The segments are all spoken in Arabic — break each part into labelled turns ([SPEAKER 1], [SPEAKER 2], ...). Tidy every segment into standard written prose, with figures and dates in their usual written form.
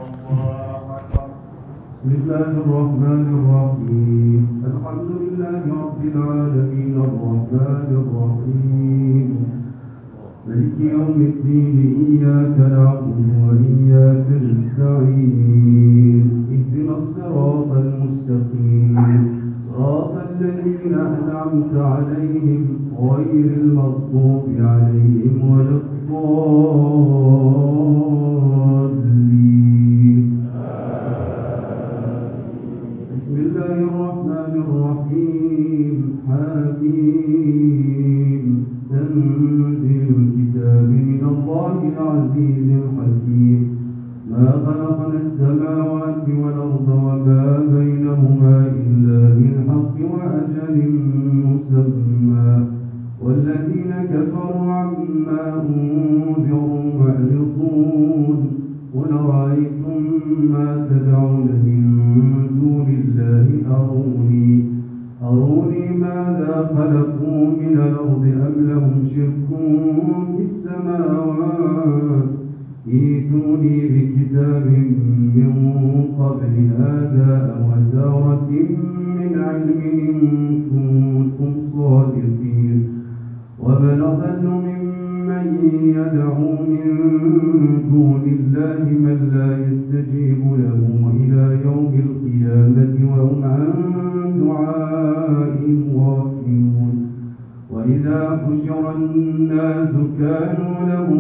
[SPEAKER 1] بسم الله الرحمن الرحيم الحمد لله رب العالمين الرحمن الرحيم مالك يوم الدين إياك نعبد وإياك نستعين اهدنا الصراط المستقيم صراط الذين أنعمت عليهم غير المغضوب عليهم ولا الضالين. بسم الله الرحمن الرحيم حميم تنزيل الكتاب من الله العزيز الحكيم ما خلقنا السماوات والأرض وما بينهما إلا بالحق وأجل مسمى والذين كفروا عما أنذروا معرضون قل رأيتم ما تدعون من دون الله أروني ماذا خلقوا من الأرض أم لهم شرك في السماوات ائتوني بكتاب من قبل هذا أو أثارة من علم إن كنتم صادقين ومن أضل ممن يدعو من دون الله من لا يستجيب له إلى يوم القيامة وهم عن دعائهم غافلون وإذا حشر الناس كانوا لهم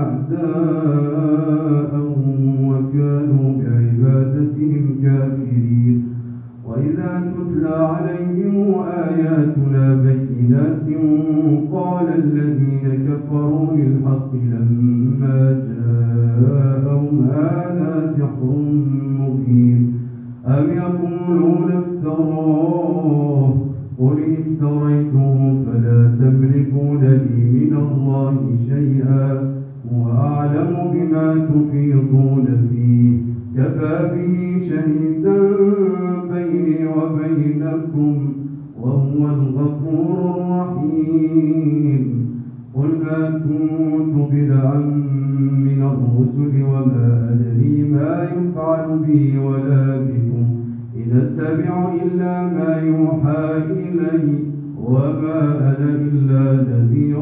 [SPEAKER 1] أعداء وكانوا بعبادتهم كافرين وإذا تتلى عليهم آياتنا بينات قال الذين كفروا للحق لما جاءهم هذا سحر مبين أم يقولون افتراه قل افتريته فلا تملكون لي من الله شيئا هو أعلم بما تفيضون فيه كفى به شهيدا بيني وبينكم وهو الغفور الرحيم قل ما كنت بدعا من الرسل وما أدري ما يفعل بي ولا بكم إن أتبع إلا ما يوحى إلي وما أنا إلا نذير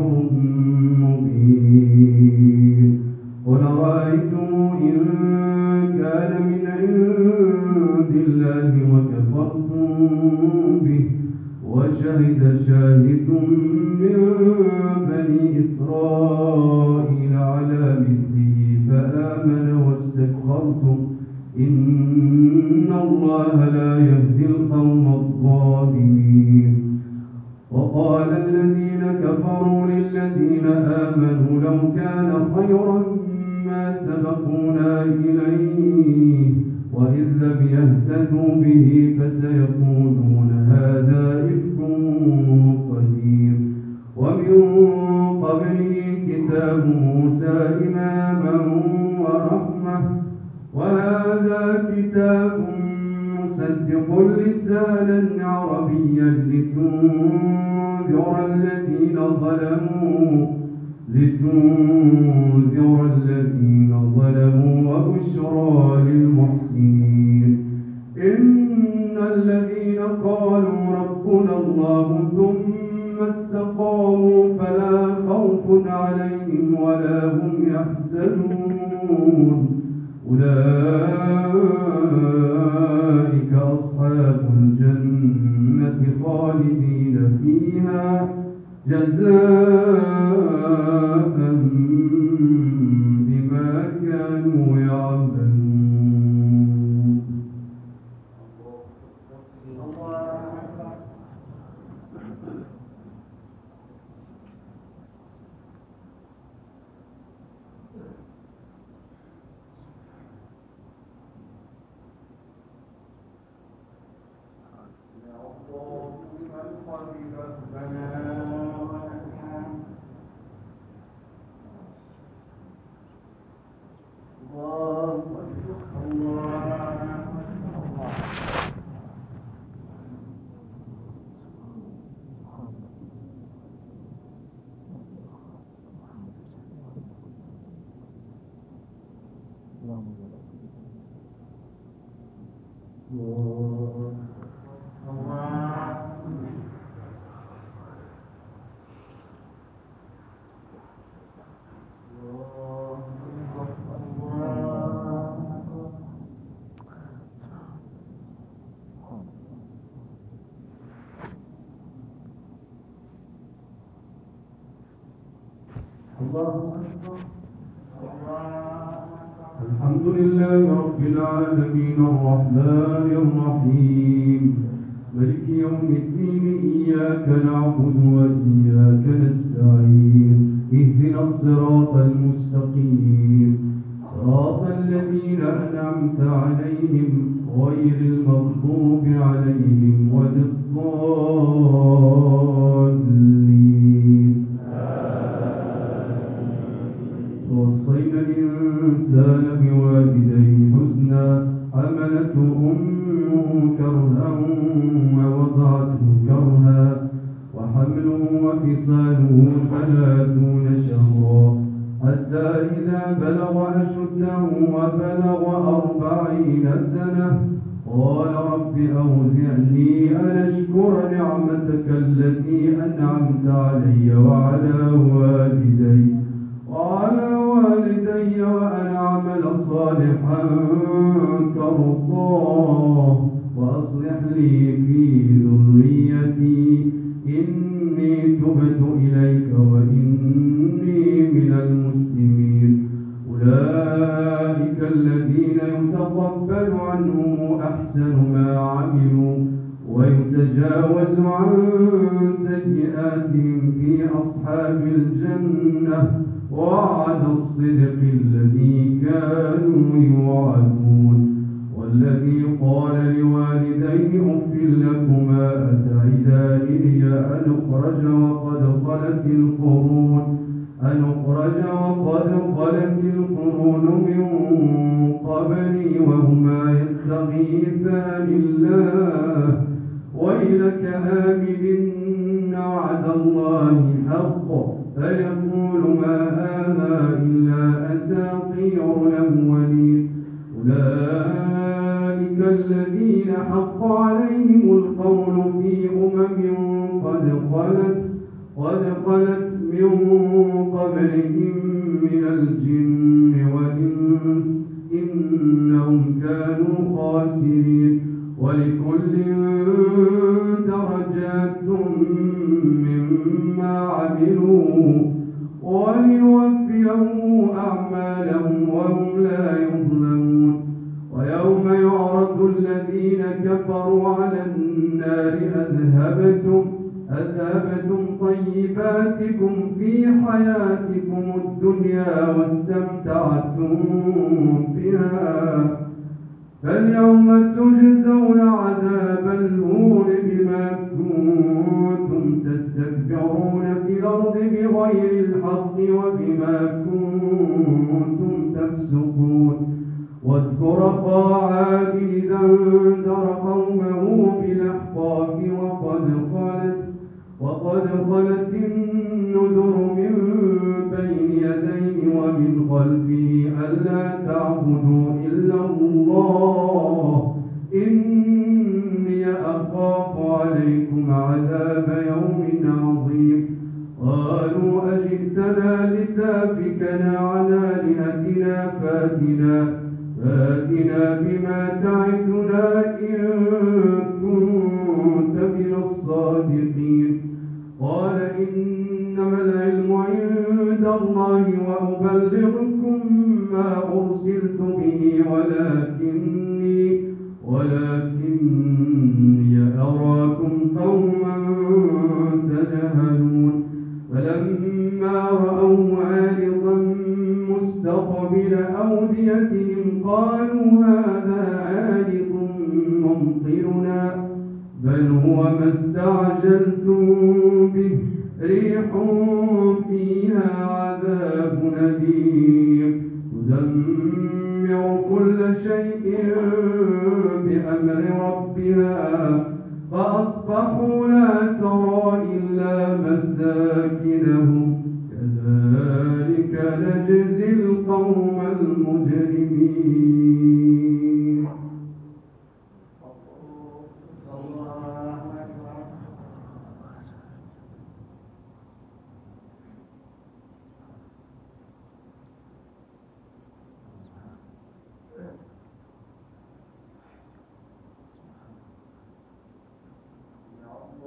[SPEAKER 1] مبين قل رأيتم إن كان من عند الله وكفرتم به وشهد شاهد من بني إسرائيل على مثله فآمن واستكبرتم إن الله لا يهدي القوم الظالمين وقال الذين كفروا للذين آمنوا لو كان خيرا ما سبقونا إليه وإذ لم يهتدوا به فسيقولون هذا إفك قديم ومن قبله كتاب موسى إماما ورحمة وهذا كتاب مصدق لسانا عربيا لتنذر الذين ظلموا وبشرى للمحسنين إن الذين قالوا ربنا الله ثم استقاموا فلا خوف عليهم ولا هم يحزنون أولئك أصحاب الجنة خالدين فيها جزاء بما كانوا يعملون. الله الحمد لله رب العالمين الرحمن الرحيم ملك يوم الدين إياك نعبد وإياك نستعين اهدنا الصراط المستقيم صراط الذين أنعمت عليهم غير المغضوب عليهم ولا الضالين. ووصينا الإنسان بوالديه حسنا حملته أمه كرها ووضعته كرها وحمله وفصاله 30 شهرا حتى إذا بلغ أشده وبلغ 40 سنة قال رب أوزعني أن أشكر نعمتك التي أنعمت علي وعلى والدي وأن أعمل صالحا ترضاه وأصلح لي في ذريتي إني تبت إليك وإني من المسلمين. أولئك الذين يتقبل عنهم أحسن ما عملوا ويتجاوز عن سيئاتهم في أصحاب الجنة وعد الصدق الذي كانوا يوعدون. والذي قال لوالديه أف لكما أتعدانني أن أخرج وقد خلت القرون من قبلي وهما يستغيثان الله ويلك آمن إن وعد الله حق فيقول ما هذا إلا أساطير الأولين. أولئك الذين حق عليهم القول في قد خلت من قبلهم من الجن والإنس إنهم كانوا خاسرين. ولكل درجات مما عملوا وليوفيهم أعمالهم وهم لا يظلمون. ويوم يعرض الذين كفروا على النار أذهبتم طيباتكم في حياتكم الدنيا واستمتعتم بها فاليوم تجزون عذاب الهون بما كنتم تستكبرون في الأرض بغير الحق وبما كنتم تفسقون. واذكر أخا عاد إذا أنذر قومه بالأحقاف وقد خلت النذر من بين يديه ومن خلفه ألا تعبدوا إلا الله إني أخاف عليكم عذاب يوم عظيم. قالوا أجئتنا لتافكنا عن آلهتنا فاتنا بما تعدنا إن كنت من الصادقين. قال إنما العلم عند الله وأبلغكم ما أرسلت به ولكني أراكم قوما تجهلون. فلما رأوه عارضا مستقبل أوديتهم قالوا هذا عارض ممطرنا بل هو ما استعجلتم به ريح فيها عذاب أليم تدمر كل شيء بأمر ربها فأصبحوا لا ترى إلا مساكنهم كذلك نجزي القوم المجرمين.
[SPEAKER 2] الله.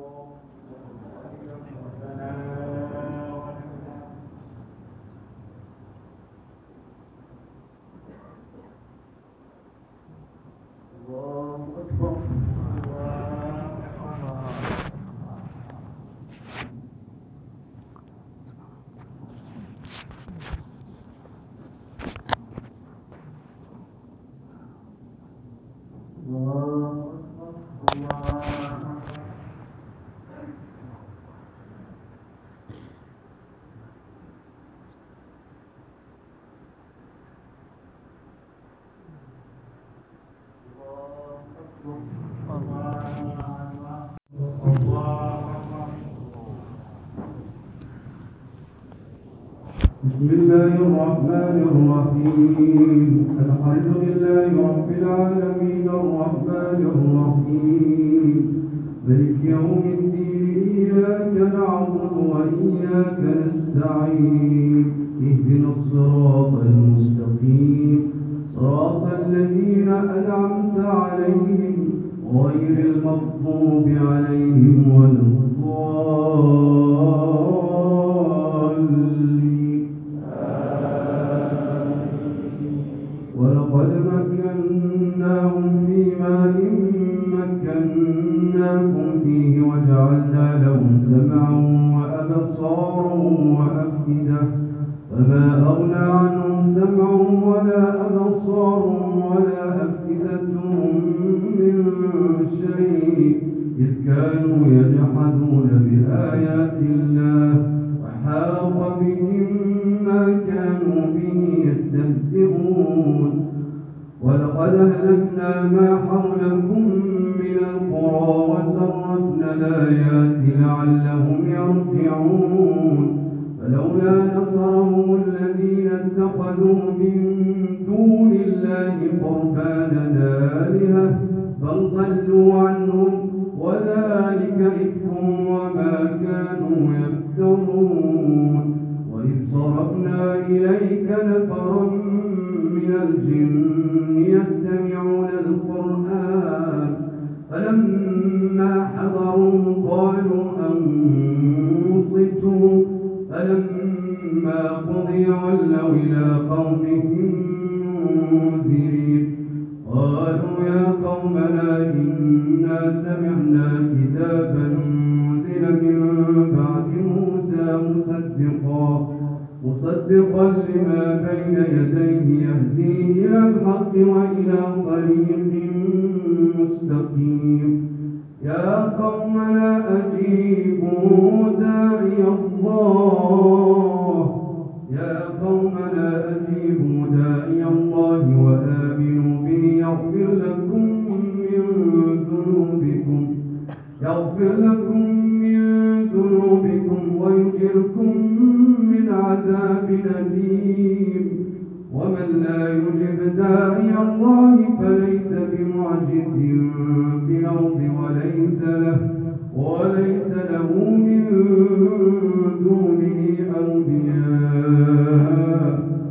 [SPEAKER 1] بسم الله الرحمن الرحيم الحمد لله رب العالمين الرحمن الرحيم مالك يوم الدين إياك نعبد وإياك نستعين اهدنا الصراط المستقيم صراط الذين أنعمت عليهم غير المغضوب عليهم ولا الضالين ولقد مكناهم في ماء مكناكم فيه وجعلنا لهم سمعا وأبصارا وأفئدة فما أغنى عنهم سمعهم ولا أبصارهم ولا أفئدتهم من شيء إذ كانوا يجحدون بآيات الله وحاق بهم ما كانوا به يستهزئون ولقد أهلكنا ما حولكم من القرى وصرفنا الآيات لعلهم يرجعون فلولا نصرهم الذين اتخذوا من دون الله قربانا آلهة بل ضلوا عنهم وذلك إفكهم وما كانوا يفترون وإذ صرفنا إليك نفرا من الجن يستمعون القرآن فلما حضروا قالوا أنصتوا فلما قضي ولوا إلى قومهم منذرين قالوا يا قومنا إنا سمعنا كتابا أنزل من بعد موسى مصدقا لما بين يديه يهدي إلى الحق وإلى طريق مستقيم يا قومنا أجيبوا داعي الله وآمنوا به يغفر لكم من ذنوبكم ويجركم من عذاب أليم ومن لا يجب داعي الله فليس بمعجز في الأرض وليس له من دونه أولياء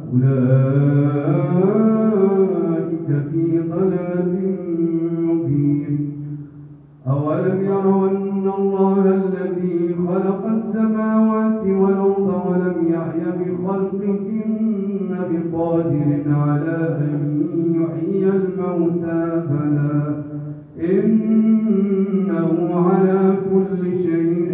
[SPEAKER 1] أولئك في ضلال مبين أولم يروا أن الله الذي خلق السماوات والأرض ولم يعي بخلقهن بقادر على أن يحيي الموتى بلى إنه على كل شيء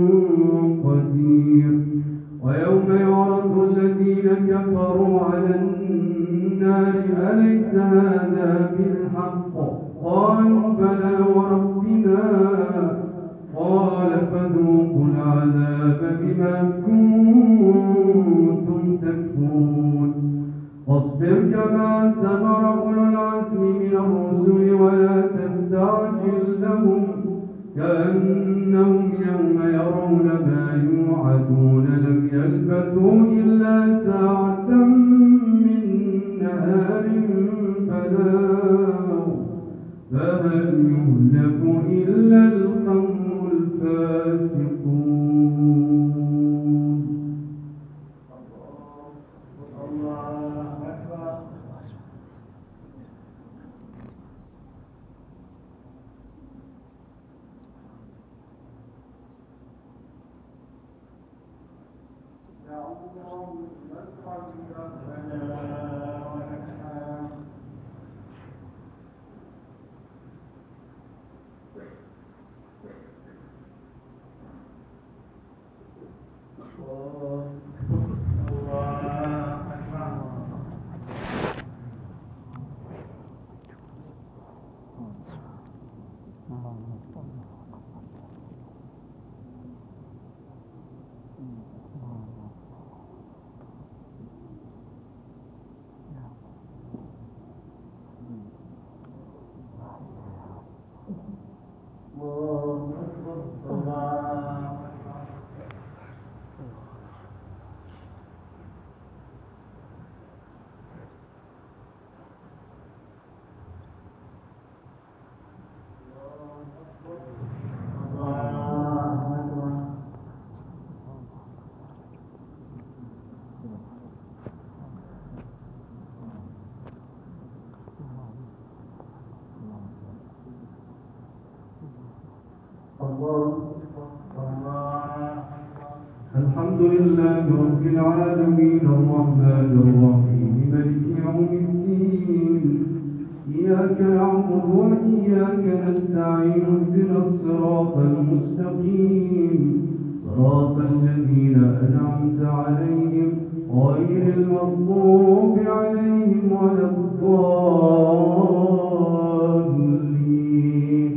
[SPEAKER 1] قدير ويوم يعرض الذين كفروا على النار أليس هذا بالحق قالوا بلى وربنا قال فذوقوا العذاب بما كنتم تكفرون فاصبر كما صبر أولو العزم من الرسل ولا تستعجل لهم كأنهم يوم يرون ما يوعدون لم يلبثوا إلا ساعة من نهار بلاغ فهل يهلك إلا القوم الفاسقون الله أكبر الحمد لله رب العالمين الرحمن الرحيم مالك يوم الدين إياك نعبد وإياك نستعين اهدنا الصراط المستقيم صراط الذين أنعمت عليهم غير المغضوب عليهم ولا الضالين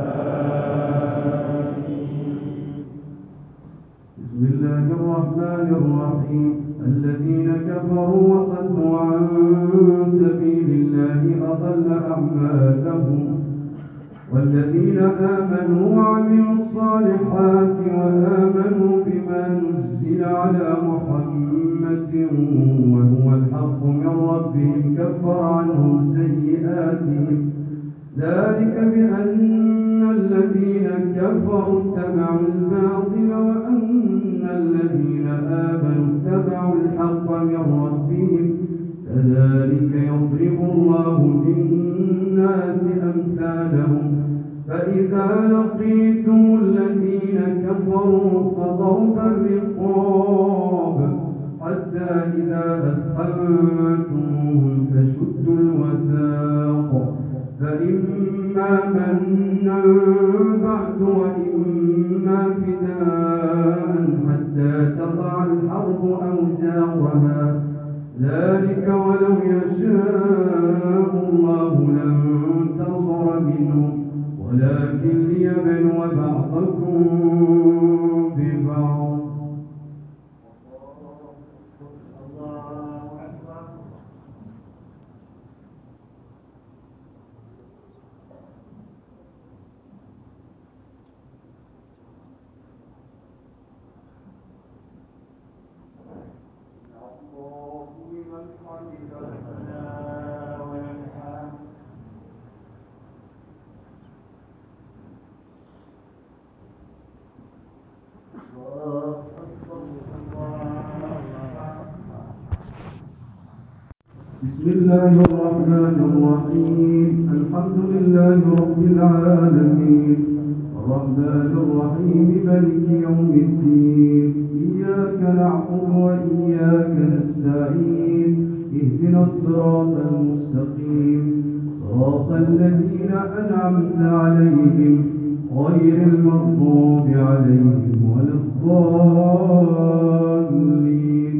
[SPEAKER 1] بسم الله الرحمن الرحيم الذين كفروا وصدوا عن سبيل الله أضل أعمالهم والذين آمنوا وعملوا الصالحات وآمنوا بما نزل على محمد وهو الحق من ربهم كفر عنهم سيئاتهم ذلك بأن الذين كفروا اتبعوا الباطل وأن الذين آمنوا اتبعوا الحق من ربهم كذلك يضرب الله للناس أمثالهم فإذا لقيتم الذين كفروا فضرب الرقاب حتى إذا أثخنتموهم فشدوا الوثاق فإما منا بعد وإما فداء حتى تضع الحرب أوزارها ذلك ولو يشاء الله لانتصر منهم ولكن ليبلو بعضكم ببعض بسم الله الرحمن الرحيم الحمد لله رب العالمين الرحمن الرحيم مالك يوم الدين إياك نعبد وإياك نستعين اهدنا الصراط المستقيم صراط الذين أنعمت عليهم غير المغضوب عليهم ولا الضالين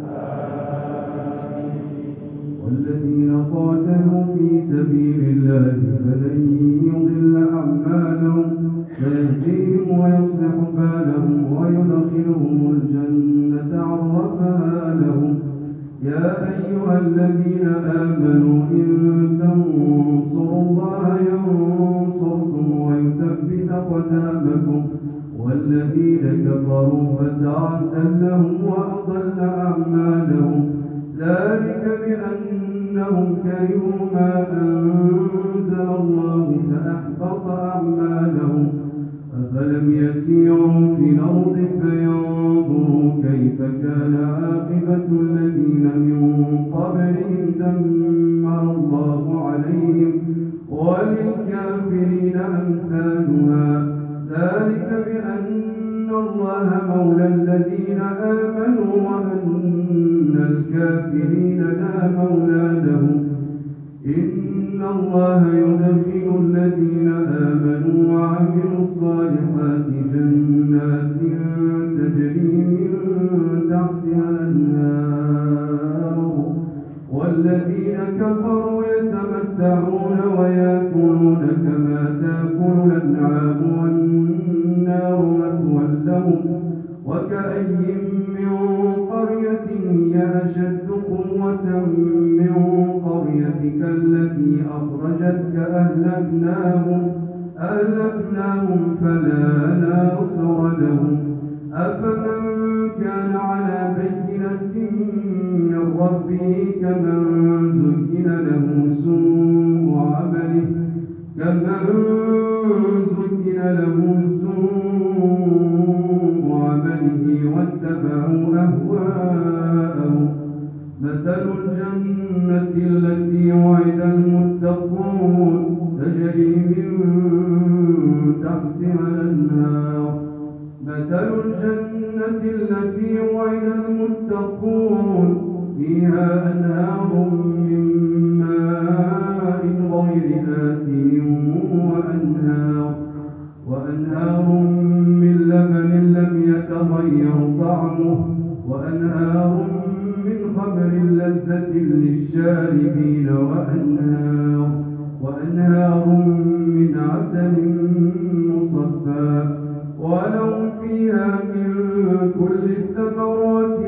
[SPEAKER 1] والذين قاتلوا في سبيل الله فلن يضل أعمالهم سيهديهم ويصلح بالهم ويدخلهم الجنة عرفها لهم يا أيها الذين آمنوا إن تنصروا الله ينصركم ويثبت أقدامكم والذين كفروا فتعسا لهم وأضل أعمالهم ذلك بأنهم كرهوا ما أنزل الله فأحبط أعمالهم أفلم يسيروا في الأرض فينظروا كيف كان عاقبة الذين من قبلهم دمر الله عليهم وللكافرين أمثالها ذلك بأن الله مولى الذين آمنوا وأن الكافرين لا مولى لهم إن الله يدخل الذين آمنوا وعملوا الصالحات جنات تجري من تحتها الأنهار والذين كفروا يتمتعون ويأكلون كما تأكل الأنعام والنار مثوى لهم وكأي من قرية هي أشد قوة من قريتك التي أخرجتك أهلكناهم فلا ناصر لهم أفمن كان على بينة من ربه كمن زين له سوء عمله واتبعوا أهواءهم مثل الجنة التي وعد المتقون تجري من تحتها الأنهار مثل الجنة التي وعد المتقون فيها أنهار من ماء غير آسن وأنهار من لبن لم يتغير طعمه وأنهار من خمر لذة للشاربين وأنهار من عسل مصفى ولهم فيها من كل الثمرات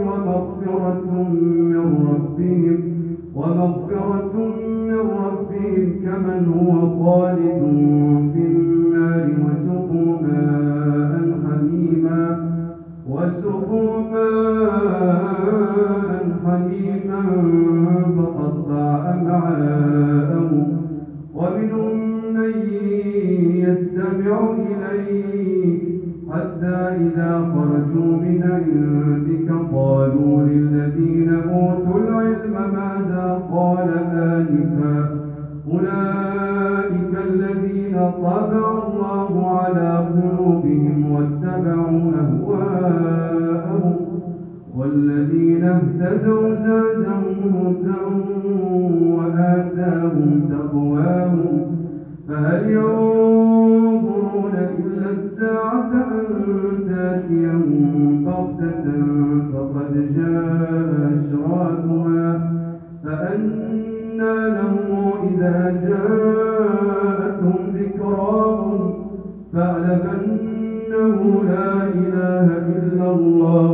[SPEAKER 1] ومغفرة من ربهم كمن هو خالد في النار وسقوا ماء حميما فقطع أمعاءهم ومنهم من يستمع إليك حتى إذا خرجوا من عندك قالوا للذين أوتوا العلم ماذا قال آنفا أولئك الذين طبع الله على قلوبهم واتبعوا أهواءهم والذين اهتدوا زادهم هدى وآتاهم تقواهم فهل ينظرون إلا الساعة أن تأتيهم بغتة فقد جاء أشراطها فأنى لهم إذا جاءتهم ذكراهم فاعلم أنه لا إله إلا الله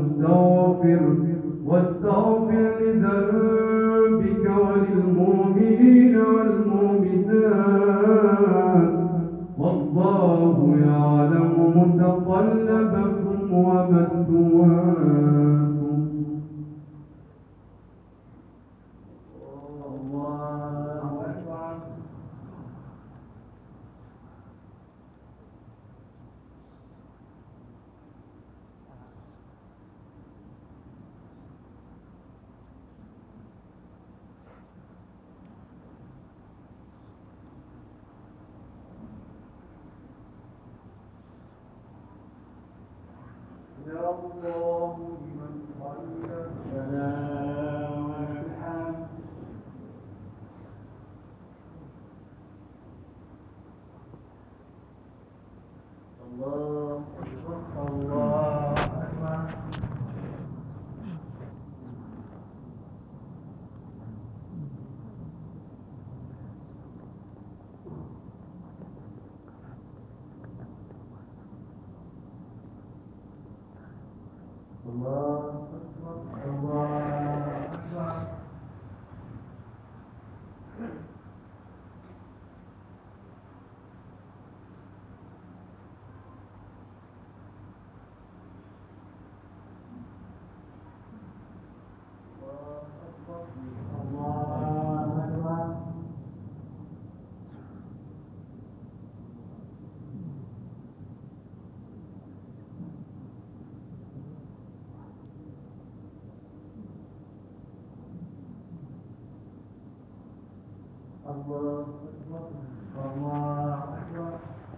[SPEAKER 1] واستغفر لذنبك وللمؤمنين والمؤمنات والله يعلم متقلبكم ومثواكم.
[SPEAKER 2] الله أكبر. يا الله لمن حمده ربنا ولك الحمد. الله أكبر الله أكبر. الله أكبر الله أكبر. الله أكبر الله أكبر.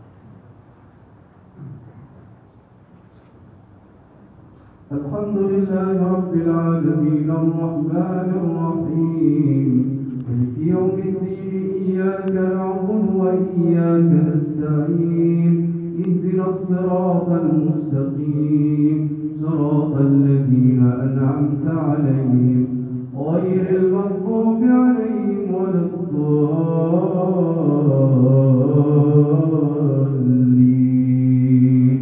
[SPEAKER 1] الحمد لله رب العالمين الرحمن الرحيم مالك يوم الدين إياك نعبد وإياك نستعين اهدنا الصراط المستقيم صراط الذين أنعمت عليهم غير المغضوب عليهم ولا الضالين.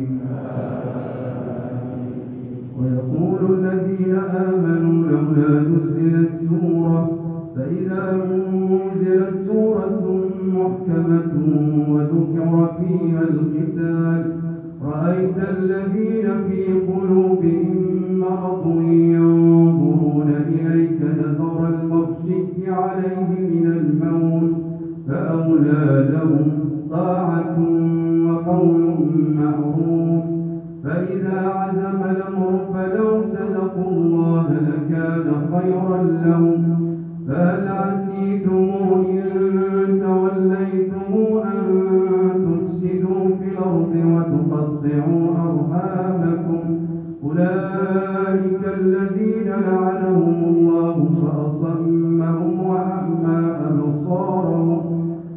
[SPEAKER 1] ويقول الذين آمنوا لولا نزلت سورة فإذا أنزلت سورة محكمة وذكر فيها القتال رأيت الذين في قلوبهم مرض ينظرون إليك نظر المغشي عليه من الموت فأولى لهم طاعة وقول معروف فإذا عزم الأمر فلو صدقوا الله لكان خيرا لهم فهل عسيتم إن توليتم أن تفسدوا في الأرض وتقطعوا أرحامكم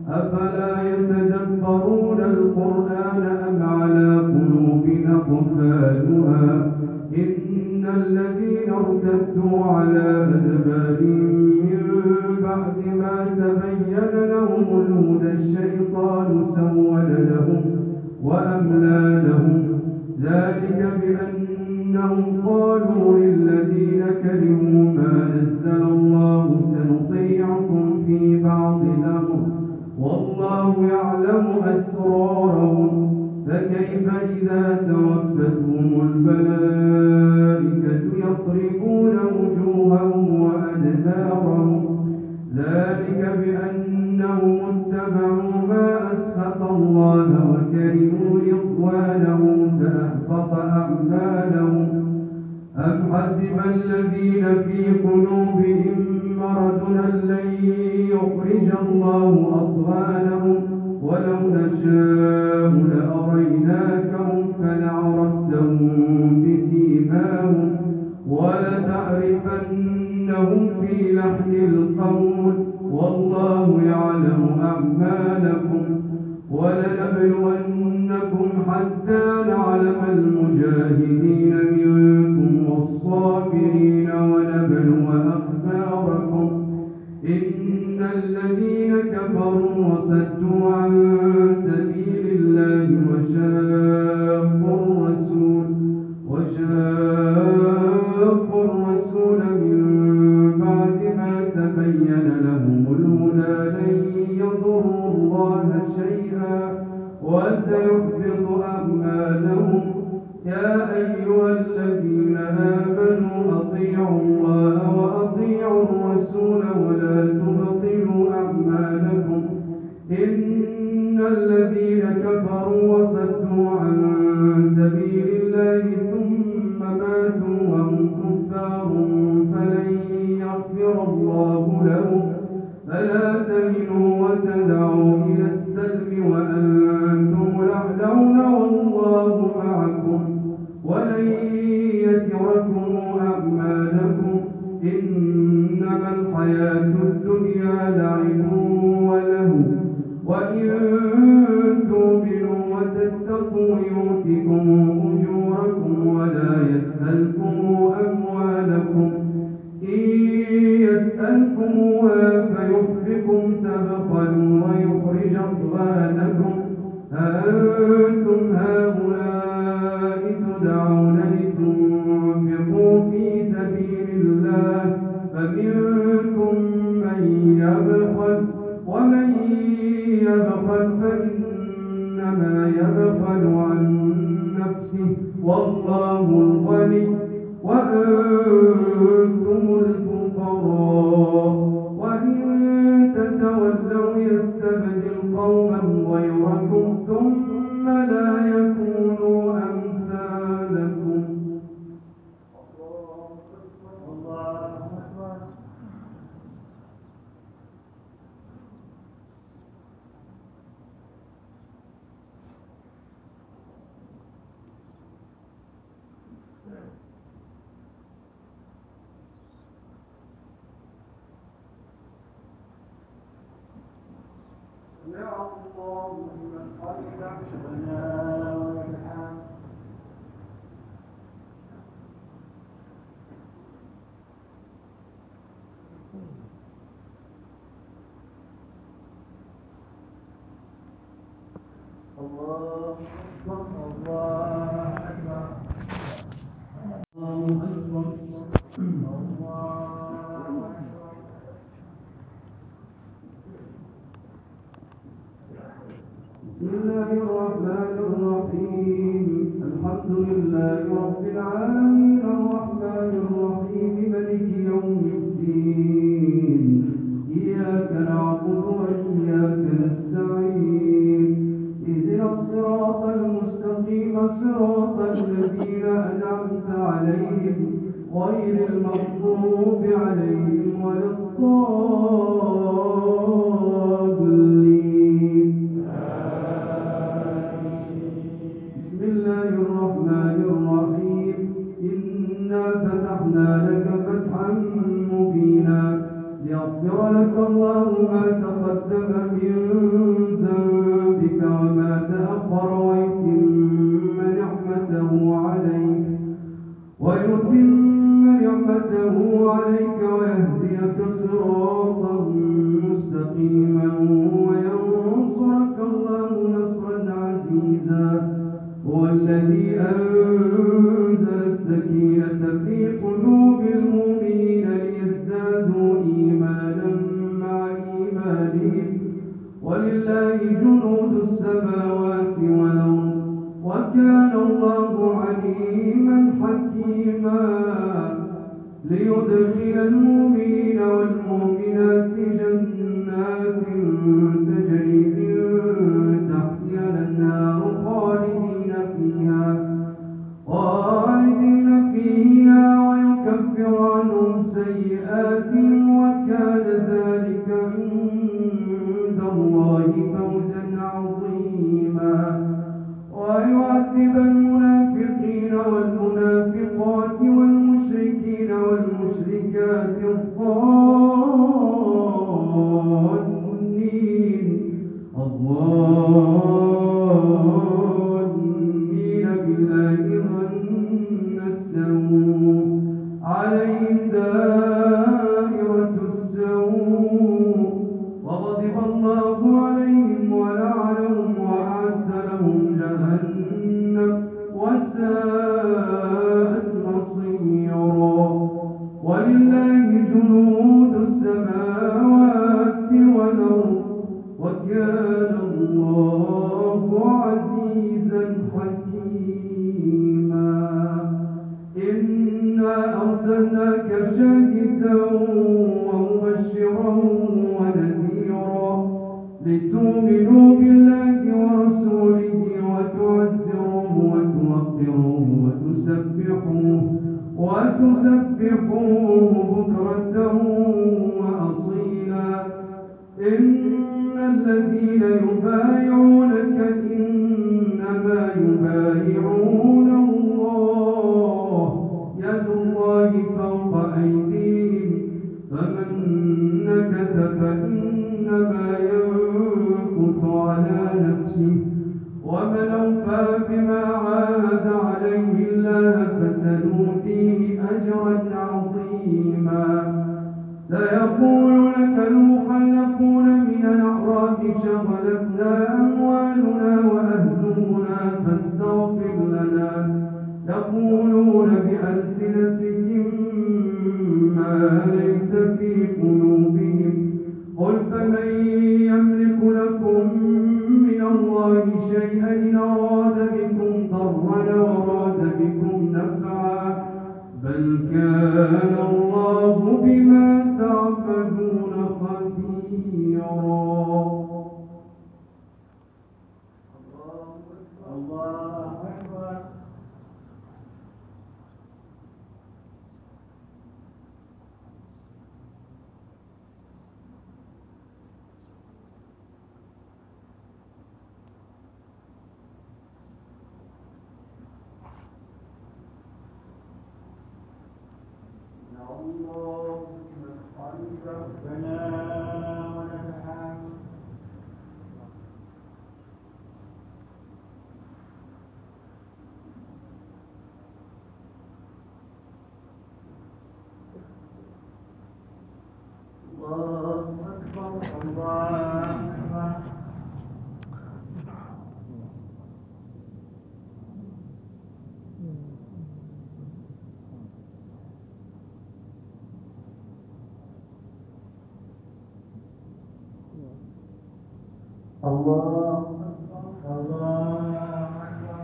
[SPEAKER 1] أفلا يتدبرون القرآن أم على قلوب أقفالها إن الذين ارتدوا على أدبارهم من بعد ما تبين لهم الهدى الشيطان سول لهم وأملى لهم ذلك بأنهم قالوا للذين كرهوا ما نزل الله سنطيعكم في بعض الأمر والله يعلم أسرارهم فكيف إذا توفتهم الملائكة يضربون وجوههم وأدبارهم ذلك بأنهم اتبعوا ما أسخط الله وكرهوا رضوانه فأحبط أعمالهم أم حسب الذين في قلوبهم مرض أن لن يخرج الله أضغانهم ولو نشاء لأريناكهم فلعرفتهم بسيماهم ولتعرفنهم في لحن القول والله يعلم أعمالكم ولنبلونكم حتى نعلم المجاهدين منكم والصابرين ونبلو أخباركم إن الذين كفروا وصدوا عن سبيل الله وشاقوا الرسول من بعد ما تبين لهم الهدى لن يضروا الله شيئا وسيحبط أعمالهم يا أيها الذين آمنوا أطيعوا الله وأطيعوا الرسول ولا تبطلوا أعمالكم إن الذين كفروا وصدوا عن سبيل الله ثم ماتوا وهم كفار فلن يغفر الله لهم فلا تهنوا وتدعوا إلى السلم وأنتم الأعلون والله معكم ولن يتركم أعمالكم إنما الحياة الدنيا لعب ولهو وإن تؤمنوا وتتقوا يؤتكم أجوركم ولا يسألكم أموالكم إن يسألكموها فيحفكم تبخلوا ويخرج أضغانكم أنتم هؤلاء تدعون لتنفقوا في سبيل الله فمنكم من يبخل ومن يبخل فإنما يبخل عن نفسه والله الغني وأنتم الفقراء وإن تتولوا يستبدل قوما غيركم ثم لا يكونوا أمثالكم يا الله من حمده ربنا ولك الحمد الله أكبر الله أكبر الله أكبر بسم الله الرحمن الرحيم الحمد لله رب العالمين الرحمن الرحيم مالك يوم الدين إياك نعبد وإياك نستعين اهدنا الصراط المستقيم صراط الذين أنعمت عليهم غير المغضوب عليهم ولا الضالين بسم الله الرحمن الرحيم إنا فتحنا لك فتحا مبينا ليغفر لك الله ما تقدم من ولله جنود السماوات والأرض وكان الله عليما حكيما ليدخل المؤمنين والمؤمنات جنات تجري من تحتها الأنهار خالدين فيها ويكفر عنهم سيئاتهم وكان ذلك عند الله فوزا عظيما ويعذب المنافقين والمنافقات والمشركين والمشركات الظانين بالله ظن السوء عليهم دائرة السوء وغضب الله عليهم ولعنهم وأعد لهم جهنم وساءت مصيرا ولله جنود السماوات والأرض وكان الله عزيزا حكيما إنا أرسلناك شاهدا ومبشرا ونذيرا لتؤمنوا بالله ورسوله وتعزروه وتوقروه وتسبحوه بكرة وأصيلا إن الذين يبايعونك إنما يبايعون الله يد الله فوق أيديهم فمن نكث فإنما ينكث على نفسه ومن أوفى بما عاهد عليه الله فسنؤتيه أجرا عظيما سيقول لك المخلفون من الأعراب شغلتنا أموالنا وأهلنا فاستغفر لنا يقولون بألسنتهم ما ليس في قلوبهم قل فمن يملك لكم من الله شيئا إن أراد بكم ضرا وأراد بكم نفعا بل كان الله بما تعملون خبيرا
[SPEAKER 2] الله أكبر الله ربنا ولك الحمد الله أكبر الله أكبر الله أكبر الله أكبر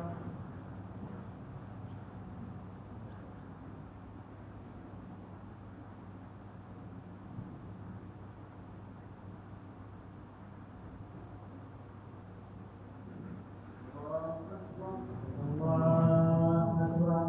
[SPEAKER 2] الله أكبر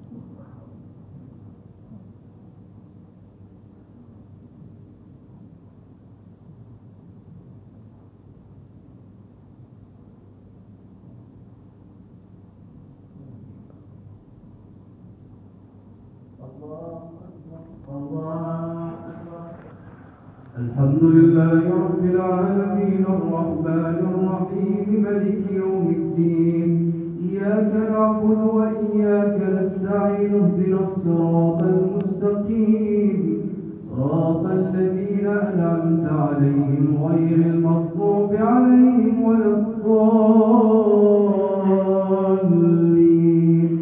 [SPEAKER 1] الحمد لله رب العالمين الرحمن الرحيم ملك يوم الدين إياك نعبد وإياك نستعين اهدنا الصراط المستقيم صراط الذين أنعمت عليهم غير المغضوب عليهم ولا الضالين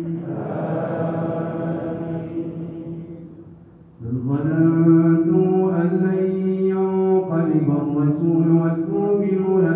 [SPEAKER 1] بل ظننتم أن لن ينقلب الرسول والمؤمنون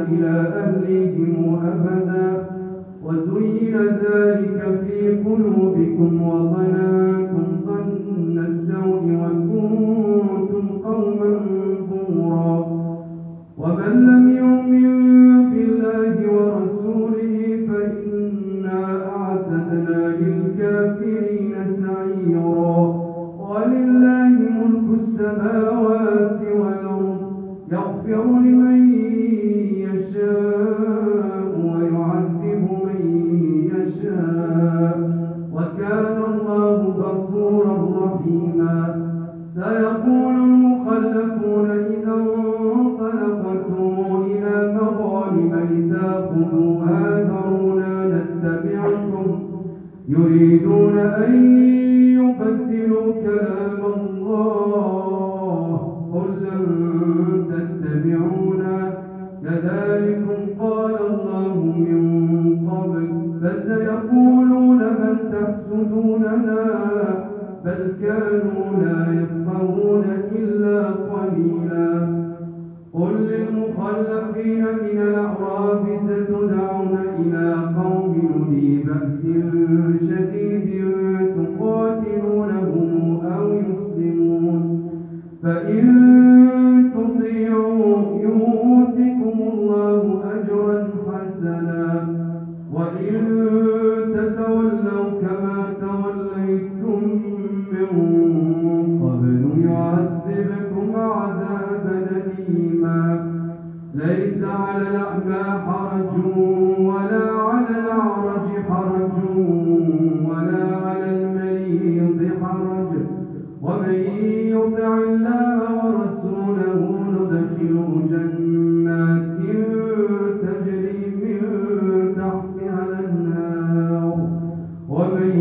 [SPEAKER 1] يأخذوا آخرون نتبعكم يريدون أن يبدلوا كلام الله قل لن تتبعونا كذلكم قال الله من قبل فسيقولون بل تحسدوننا بل كانوا لا يفقهون إلا قليلا قل للمخلفين من الأعراب ستدعون إلى قوم أولي بأس شديد تقاتلونهم أو يسلمون فإن تطيعوا يؤتكم الله أجرا حسنا وإن تتولوا كما توليتم من قبل يعذبكم عذابا أليما ليس على الأعمى حرج ولا على الأعرج حرج ولا على المريض حرج ومن يطع الله ورسوله ندخله جنات تجري من تحتها الأنهار ومن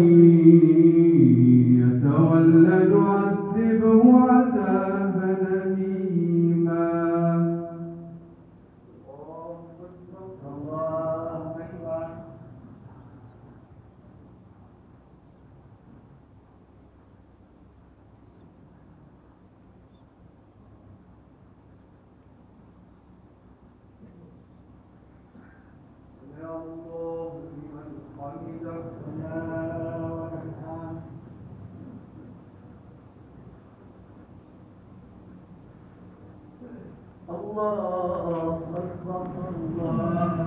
[SPEAKER 1] يتولى نعذبه عذابا أليما
[SPEAKER 2] الله أكبر الله